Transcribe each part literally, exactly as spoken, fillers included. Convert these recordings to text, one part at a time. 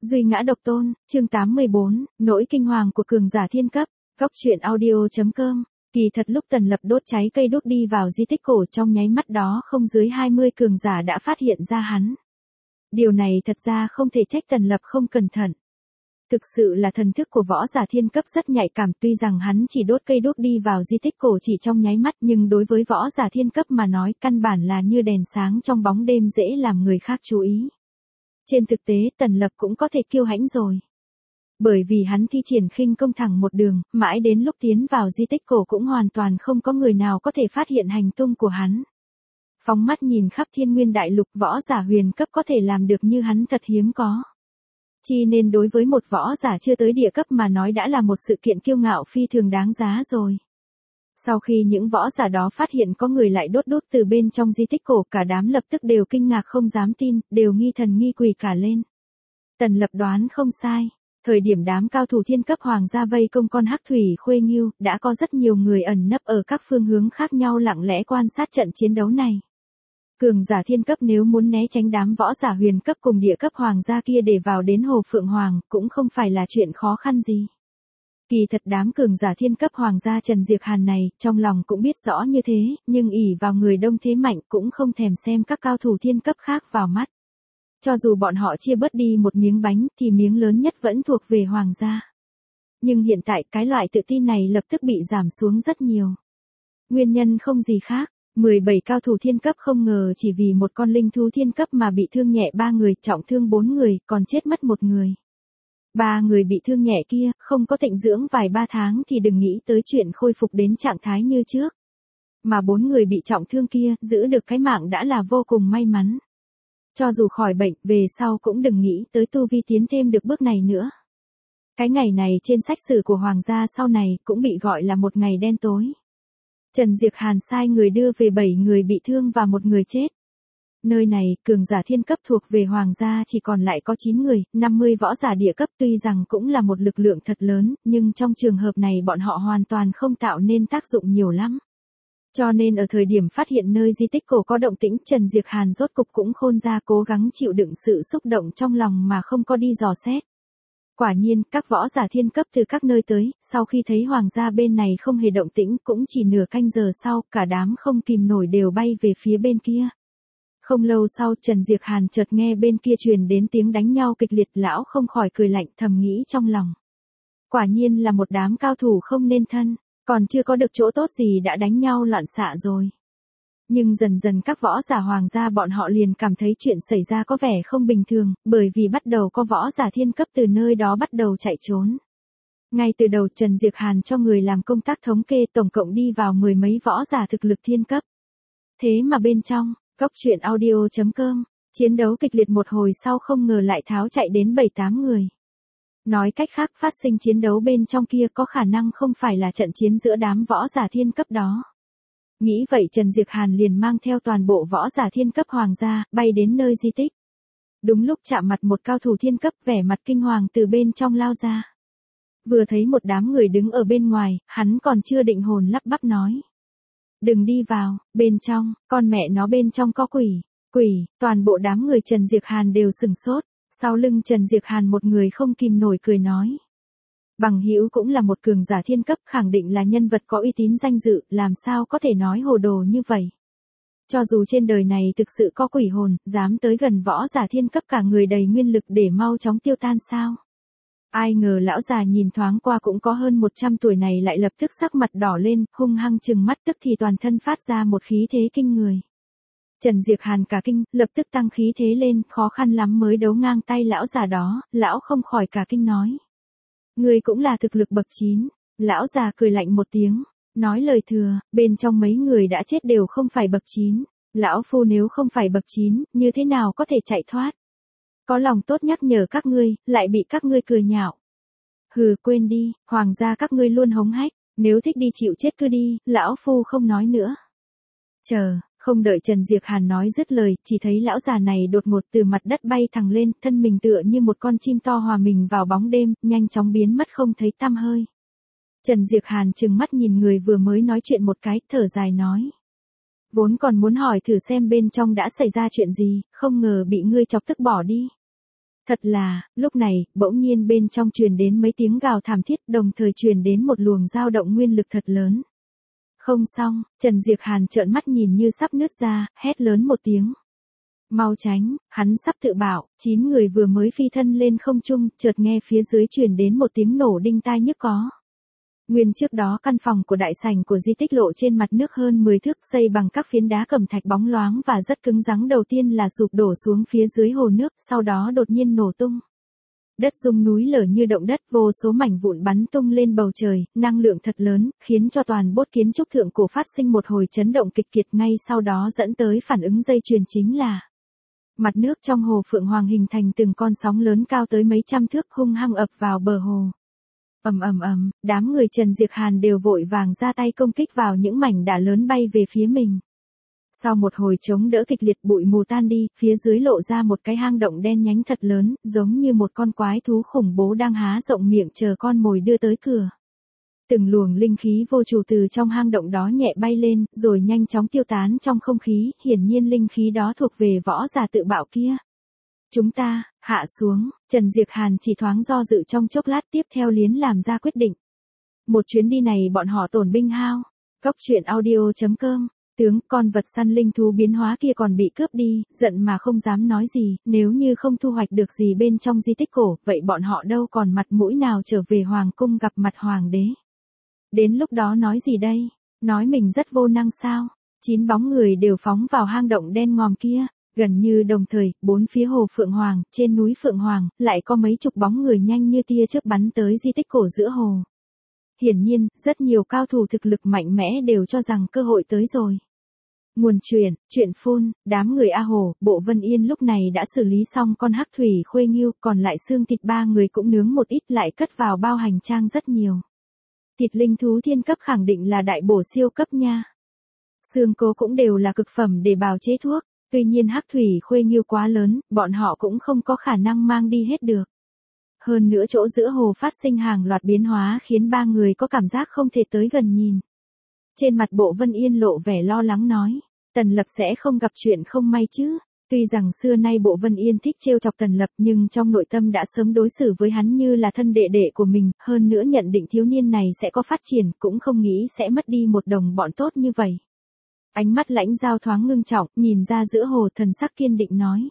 Duy ngã độc tôn, chương tám mươi bốn, nỗi kinh hoàng của cường giả thiên cấp, góc truyện audio.com. Kỳ thật lúc Tần Lập đốt cháy cây đuốc đi vào di tích cổ trong nháy mắt đó không dưới hai mươi cường giả đã phát hiện ra hắn. Điều này thật ra không thể trách Tần Lập không cẩn thận. Thực sự là thần thức của võ giả thiên cấp rất nhạy cảm, tuy rằng hắn chỉ đốt cây đuốc đi vào di tích cổ chỉ trong nháy mắt nhưng đối với võ giả thiên cấp mà nói căn bản là như đèn sáng trong bóng đêm dễ làm người khác chú ý. Trên thực tế Tần Lập cũng có thể kiêu hãnh rồi. Bởi vì hắn thi triển khinh công thẳng một đường, mãi đến lúc tiến vào di tích cổ cũng hoàn toàn không có người nào có thể phát hiện hành tung của hắn. Phóng mắt nhìn khắp thiên nguyên đại lục, võ giả huyền cấp có thể làm được như hắn thật hiếm có. Chi nên đối với một võ giả chưa tới địa cấp mà nói đã là một sự kiện kiêu ngạo phi thường đáng giá rồi. Sau khi những võ giả đó phát hiện có người lại đốt đuốc từ bên trong di tích cổ, cả đám lập tức đều kinh ngạc không dám tin, đều nghi thần nghi quỷ cả lên. Tần Lập đoán không sai, thời điểm đám cao thủ thiên cấp hoàng gia vây công con hắc thủy khuê nghiêu, đã có rất nhiều người ẩn nấp ở các phương hướng khác nhau lặng lẽ quan sát trận chiến đấu này. Cường giả thiên cấp nếu muốn né tránh đám võ giả huyền cấp cùng địa cấp hoàng gia kia để vào đến Hồ Phượng Hoàng, cũng không phải là chuyện khó khăn gì. Kỳ thật đám cường giả thiên cấp hoàng gia Trần Diệp Hàn này, trong lòng cũng biết rõ như thế, nhưng ỷ vào người đông thế mạnh cũng không thèm xem các cao thủ thiên cấp khác vào mắt. Cho dù bọn họ chia bớt đi một miếng bánh, thì miếng lớn nhất vẫn thuộc về hoàng gia. Nhưng hiện tại cái loại tự tin này lập tức bị giảm xuống rất nhiều. Nguyên nhân không gì khác. mười bảy cao thủ thiên cấp không ngờ chỉ vì một con linh thú thiên cấp mà bị thương nhẹ ba người, trọng thương bốn người, còn chết mất một người. Ba người bị thương nhẹ kia, không có tịnh dưỡng vài ba tháng thì đừng nghĩ tới chuyện khôi phục đến trạng thái như trước. Mà bốn người bị trọng thương kia, giữ được cái mạng đã là vô cùng may mắn. Cho dù khỏi bệnh, về sau cũng đừng nghĩ tới tu vi tiến thêm được bước này nữa. Cái ngày này trên sách sử của hoàng gia sau này cũng bị gọi là một ngày đen tối. Trần Diệp Hàn sai người đưa về bảy người bị thương và một người chết. Nơi này, cường giả thiên cấp thuộc về hoàng gia chỉ còn lại có chín người, năm mươi võ giả địa cấp, tuy rằng cũng là một lực lượng thật lớn, nhưng trong trường hợp này bọn họ hoàn toàn không tạo nên tác dụng nhiều lắm. Cho nên ở thời điểm phát hiện nơi di tích cổ có động tĩnh, Trần Diệp Hàn rốt cục cũng khôn ra cố gắng chịu đựng sự xúc động trong lòng mà không có đi dò xét. Quả nhiên, các võ giả thiên cấp từ các nơi tới, sau khi thấy hoàng gia bên này không hề động tĩnh, cũng chỉ nửa canh giờ sau, cả đám không kìm nổi đều bay về phía bên kia. Không lâu sau, Trần Diệp Hàn chợt nghe bên kia truyền đến tiếng đánh nhau kịch liệt, lão không khỏi cười lạnh, thầm nghĩ trong lòng. Quả nhiên là một đám cao thủ không nên thân, còn chưa có được chỗ tốt gì đã đánh nhau loạn xạ rồi. Nhưng dần dần các võ giả hoàng gia bọn họ liền cảm thấy chuyện xảy ra có vẻ không bình thường, bởi vì bắt đầu có võ giả thiên cấp từ nơi đó bắt đầu chạy trốn. Ngay từ đầu Trần Diệp Hàn cho người làm công tác thống kê, tổng cộng đi vào mười mấy võ giả thực lực thiên cấp. Thế mà bên trong, góc truyện audio.com, chiến đấu kịch liệt một hồi sau không ngờ lại tháo chạy đến bảy tám người. Nói cách khác, phát sinh chiến đấu bên trong kia có khả năng không phải là trận chiến giữa đám võ giả thiên cấp đó. Nghĩ vậy Trần Diệp Hàn liền mang theo toàn bộ võ giả thiên cấp hoàng gia, bay đến nơi di tích. Đúng lúc chạm mặt một cao thủ thiên cấp, vẻ mặt kinh hoàng từ bên trong lao ra. Vừa thấy một đám người đứng ở bên ngoài, hắn còn chưa định hồn lắp bắp nói. Đừng đi vào, bên trong, con mẹ nó bên trong có quỷ, quỷ, toàn bộ đám người Trần Diệp Hàn đều sửng sốt, sau lưng Trần Diệp Hàn một người không kìm nổi cười nói. Bằng hữu cũng là một cường giả thiên cấp, khẳng định là nhân vật có uy tín danh dự, làm sao có thể nói hồ đồ như vậy. Cho dù trên đời này thực sự có quỷ hồn, dám tới gần võ giả thiên cấp cả người đầy nguyên lực để mau chóng tiêu tan sao. Ai ngờ lão già nhìn thoáng qua cũng có hơn một trăm tuổi này lại lập tức sắc mặt đỏ lên, hung hăng trừng mắt, tức thì toàn thân phát ra một khí thế kinh người. Trần Diệp Hàn cả kinh, lập tức tăng khí thế lên, khó khăn lắm mới đấu ngang tay lão già đó, lão không khỏi cả kinh nói. Người cũng là thực lực bậc chín, lão già cười lạnh một tiếng, nói lời thừa, bên trong mấy người đã chết đều không phải bậc chín, lão phu nếu không phải bậc chín, như thế nào có thể chạy thoát. Có lòng tốt nhắc nhở các ngươi, lại bị các ngươi cười nhạo. Hừ, quên đi, hoàng gia các ngươi luôn hống hách, nếu thích đi chịu chết cứ đi, lão phu không nói nữa. Chờ, không đợi Trần Diệp Hàn nói dứt lời, chỉ thấy lão già này đột ngột từ mặt đất bay thẳng lên, thân mình tựa như một con chim to hòa mình vào bóng đêm, nhanh chóng biến mất không thấy tăm hơi. Trần Diệp Hàn trừng mắt nhìn người vừa mới nói chuyện một cái, thở dài nói. Vốn còn muốn hỏi thử xem bên trong đã xảy ra chuyện gì, không ngờ bị ngươi chọc tức bỏ đi. Thật là, lúc này, bỗng nhiên bên trong truyền đến mấy tiếng gào thảm thiết, đồng thời truyền đến một luồng dao động nguyên lực thật lớn. Không xong, Trần Diệc Hàn trợn mắt nhìn như sắp nứt ra, hét lớn một tiếng. Mau tránh, hắn sắp tự bảo, chín người vừa mới phi thân lên không trung, chợt nghe phía dưới truyền đến một tiếng nổ đinh tai nhức có. Nguyên trước đó căn phòng của đại sảnh của di tích lộ trên mặt nước hơn mười thước xây bằng các phiến đá cẩm thạch bóng loáng và rất cứng rắn đầu tiên là sụp đổ xuống phía dưới hồ nước, sau đó đột nhiên nổ tung. Đất rung núi lở như động đất, vô số mảnh vụn bắn tung lên bầu trời, năng lượng thật lớn, khiến cho toàn bốt kiến trúc thượng cổ phát sinh một hồi chấn động kịch liệt, ngay sau đó dẫn tới phản ứng dây chuyền chính là mặt nước trong hồ Phượng Hoàng hình thành từng con sóng lớn cao tới mấy trăm thước hung hăng ập vào bờ hồ. Ầm ầm ầm, đám người Trần Diệc Hàn đều vội vàng ra tay công kích vào những mảnh đá lớn bay về phía mình. Sau một hồi chống đỡ kịch liệt, bụi mù tan đi, phía dưới lộ ra một cái hang động đen nhánh thật lớn, giống như một con quái thú khủng bố đang há rộng miệng chờ con mồi đưa tới cửa. Từng luồng linh khí vô chủ từ trong hang động đó nhẹ bay lên, rồi nhanh chóng tiêu tán trong không khí, hiển nhiên linh khí đó thuộc về võ giả tự bạo kia. Chúng ta, hạ xuống, Trần Diệc Hàn chỉ thoáng do dự trong chốc lát, tiếp theo liến làm ra quyết định. Một chuyến đi này bọn họ tổn binh hao. Cốc truyện audio chấm com. Tướng, con vật săn linh thú biến hóa kia còn bị cướp đi, giận mà không dám nói gì, nếu như không thu hoạch được gì bên trong di tích cổ, vậy bọn họ đâu còn mặt mũi nào trở về hoàng cung gặp mặt hoàng đế. Đến lúc đó nói gì đây? Nói mình rất vô năng sao? Chín bóng người đều phóng vào hang động đen ngòm kia. Gần như đồng thời, bốn phía hồ Phượng Hoàng, trên núi Phượng Hoàng, lại có mấy chục bóng người nhanh như tia chớp bắn tới di tích cổ giữa hồ. Hiển nhiên, rất nhiều cao thủ thực lực mạnh mẽ đều cho rằng cơ hội tới rồi. Nguồn truyền, chuyện phun, đám người A Hồ, Bộ Vân Yên lúc này đã xử lý xong con hắc thủy khuê nghiêu, còn lại xương thịt ba người cũng nướng một ít lại cất vào bao hành trang rất nhiều. Thịt linh thú thiên cấp khẳng định là đại bổ siêu cấp nha. Xương cố cũng đều là cực phẩm để bào chế thuốc. Tuy nhiên hắc thủy khuê nghiêu quá lớn, bọn họ cũng không có khả năng mang đi hết được. Hơn nữa chỗ giữa hồ phát sinh hàng loạt biến hóa khiến ba người có cảm giác không thể tới gần nhìn. Trên mặt Bộ Vân Yên lộ vẻ lo lắng nói, Tần Lập sẽ không gặp chuyện không may chứ. Tuy rằng xưa nay Bộ Vân Yên thích trêu chọc Tần Lập nhưng trong nội tâm đã sớm đối xử với hắn như là thân đệ đệ của mình, hơn nữa nhận định thiếu niên này sẽ có phát triển, cũng không nghĩ sẽ mất đi một đồng bọn tốt như vậy. Ánh mắt Lãnh Giao thoáng ngưng trọng, nhìn ra giữa hồ, thần sắc kiên định nói.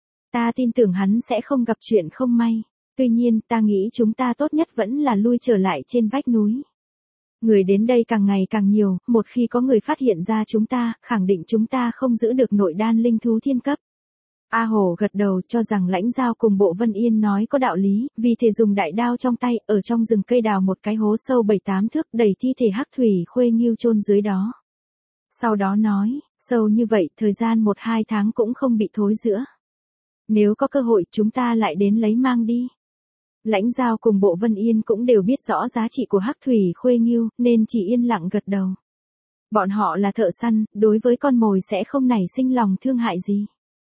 Ta tin tưởng hắn sẽ không gặp chuyện không may. Tuy nhiên, ta nghĩ chúng ta tốt nhất vẫn là lui trở lại trên vách núi. Người đến đây càng ngày càng nhiều, một khi có người phát hiện ra chúng ta, khẳng định chúng ta không giữ được nội đan linh thú thiên cấp. A Hồ gật đầu cho rằng Lãnh Giao cùng Bộ Vân Yên nói có đạo lý, vì thế dùng đại đao trong tay, ở trong rừng cây đào một cái hố sâu bảy tám thước, đẩy thi thể hắc thủy khuê nghiêu chôn dưới đó. Sau đó nói, sâu như vậy, thời gian một hai tháng cũng không bị thối rữa. Nếu có cơ hội chúng ta lại đến lấy mang đi. Lãnh Giao cùng Bộ Vân Yên cũng đều biết rõ giá trị của hắc thủy khuê nghiêu, nên chỉ yên lặng gật đầu. Bọn họ là thợ săn, đối với con mồi sẽ không nảy sinh lòng thương hại gì.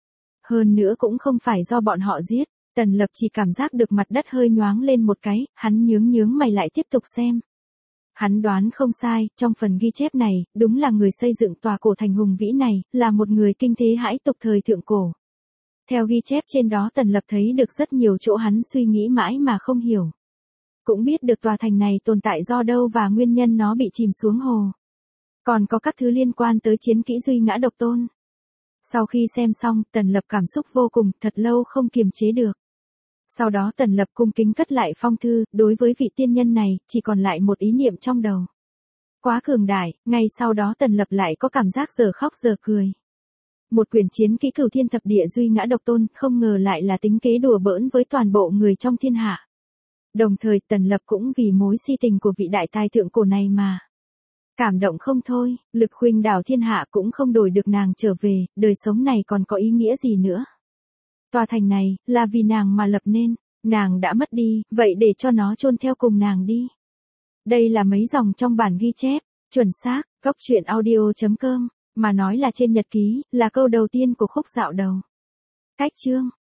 Hơn nữa cũng không phải do bọn họ giết, Tần Lập chỉ cảm giác được mặt đất hơi nhoáng lên một cái, hắn nhướng nhướng mày lại tiếp tục xem. Hắn đoán không sai, trong phần ghi chép này, đúng là người xây dựng tòa cổ thành hùng vĩ này, là một người kinh thế hãi tục thời thượng cổ. Theo ghi chép trên đó Tần Lập thấy được rất nhiều chỗ hắn suy nghĩ mãi mà không hiểu. Cũng biết được tòa thành này tồn tại do đâu và nguyên nhân nó bị chìm xuống hồ. Còn có các thứ liên quan tới chiến kỹ duy ngã độc tôn. Sau khi xem xong, Tần Lập cảm xúc vô cùng, thật lâu không kiềm chế được. Sau đó Tần Lập cung kính cất lại phong thư, đối với vị tiên nhân này, chỉ còn lại một ý niệm trong đầu. Quá cường đại, ngay sau đó Tần Lập lại có cảm giác giờ khóc giờ cười. Một quyển chiến kỹ cửu thiên thập địa duy ngã độc tôn, không ngờ lại là tính kế đùa bỡn với toàn bộ người trong thiên hạ. Đồng thời Tần Lập cũng vì mối si tình của vị đại tài thượng cổ này mà cảm động không thôi, lực khuynh đảo thiên hạ cũng không đổi được nàng trở về, đời sống này còn có ý nghĩa gì nữa. Tòa thành này, là vì nàng mà lập nên, nàng đã mất đi, vậy để cho nó chôn theo cùng nàng đi. Đây là mấy dòng trong bản ghi chép, chuẩn xác, cốc truyện audio chấm com, mà nói là trên nhật ký, là câu đầu tiên của khúc dạo đầu. Cách chương.